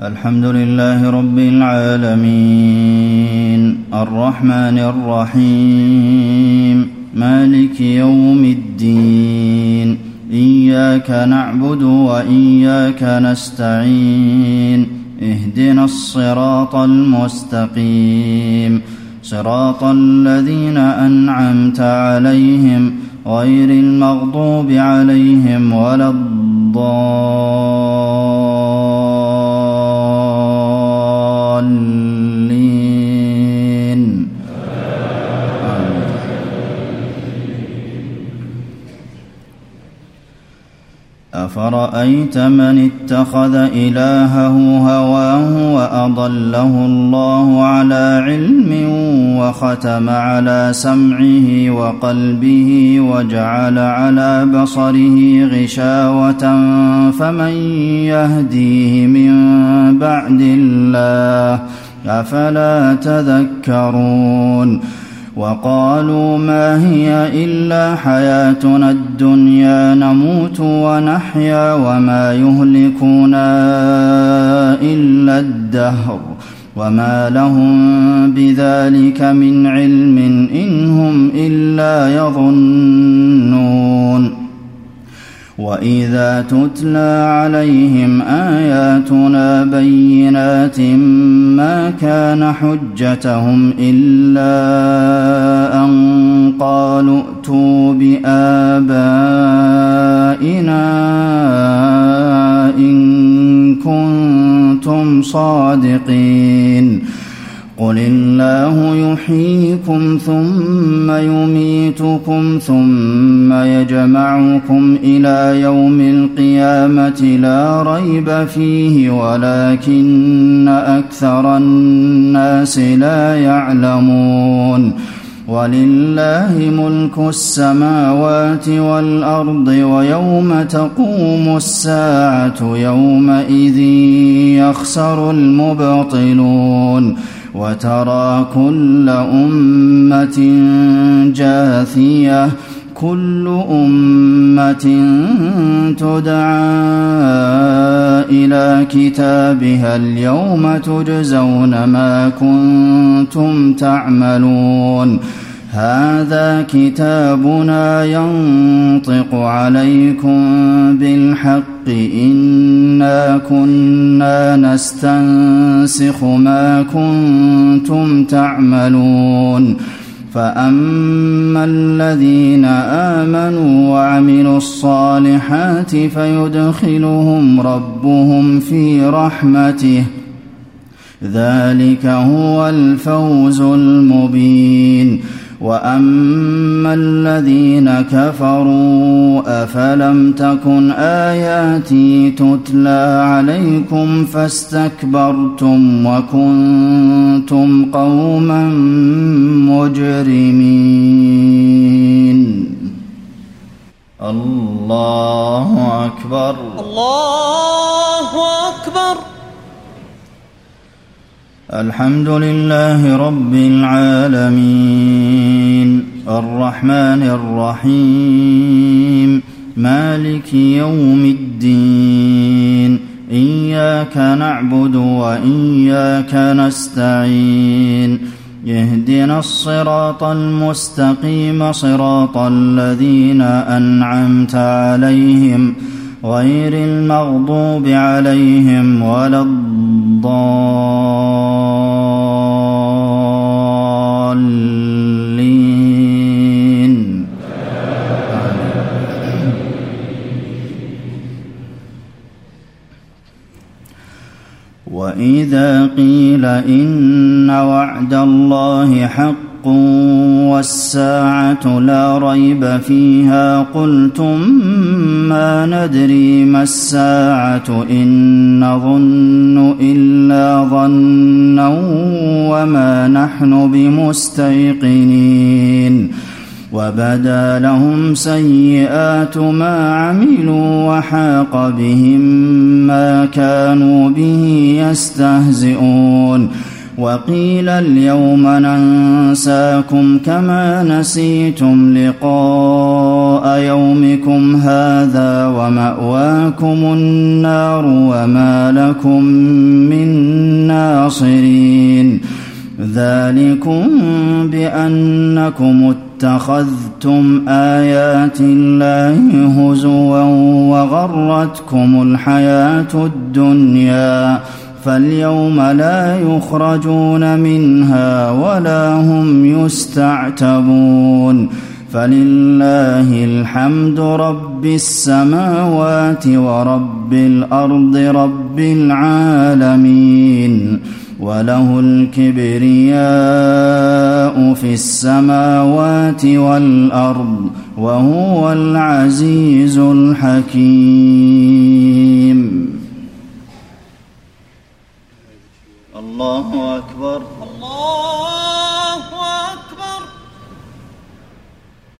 الحمد لله رب العالمين الرحمن الرحيم مالك يوم الدين إياك نعبد وإياك نستعين اهدنا الصراط المستقيم صراط الذين أنعمت عليهم غير المغضوب عليهم ولا الضالين أفرأيت من اتخذ إلهه هواه وأضله الله على علم وختم على سمعه وقلبه وجعل على بصره غشاوة فمن يهديه من بعد الله أفلا تذكرون وقالوا ما هي إلا حياتنا الدنيا نموت ونحيا وما يهلكنا إلا الدهر وما لهم بذلك من علم إن هم إلا يظنون وإذا تتلى عليهم آياتنا بينات ما كان حجتهم إلا أن قالوا ائتوا بآبائنا إن كنتم صادقين قل الله يحييكم ثم يميتكم ثم يجمعكم إلى يوم القيامة لا ريب فيه ولكن أكثر الناس لا يعلمون ولله ملك السماوات والأرض ويوم تقوم الساعة يومئذ يخسر المبطلون وترى كل أمة جاثية كل أمة تدعى إلى كتابها اليوم تجزون ما كنتم تعملون هذا كتابنا ينطق عليكم بالحق إنا كنا نستنسخ ما كنتم تعملون فأما الذين آمنوا وعملوا الصالحات فيدخلهم ربهم في رحمته ذلك هو الفوز المبين وأما الذين كفروا أفلم تكن آياتي تتلى عليكم فاستكبرتم وكنتم قوما مجرمين الله أكبر الله أكبر الحمد لله رب العالمين الرحمن الرحيم مالك يوم الدين إياك نعبد وإياك نستعين اهدنا الصراط المستقيم صراط الذين أنعمت عليهم غير المغضوب عليهم ولا الضالين وإذا قيل إن وعد الله حق والساعة لا ريب فيها قلتم ما ندري ما الساعة إن نظن إلا ظنا وما نحن بمستيقنين وبدا لهم سيئات ما عملوا وحاق بهم ما كانوا به يستهزئون وقيل اليوم ننساكم كما نسيتم لقاء يومكم هذا ومأواكم النار وما لكم من ناصرين ذلكم بأنكم اتخذتم آيات الله هزوا وغرتكم الحياة الدنيا فاليوم لا يخرجون منها ولا هم يستعتبون فلله الحمد رب السماوات ورب الأرض رب العالمين وله الكبرياء في السماوات والأرض وهو العزيز الحكيم. الله أكبر.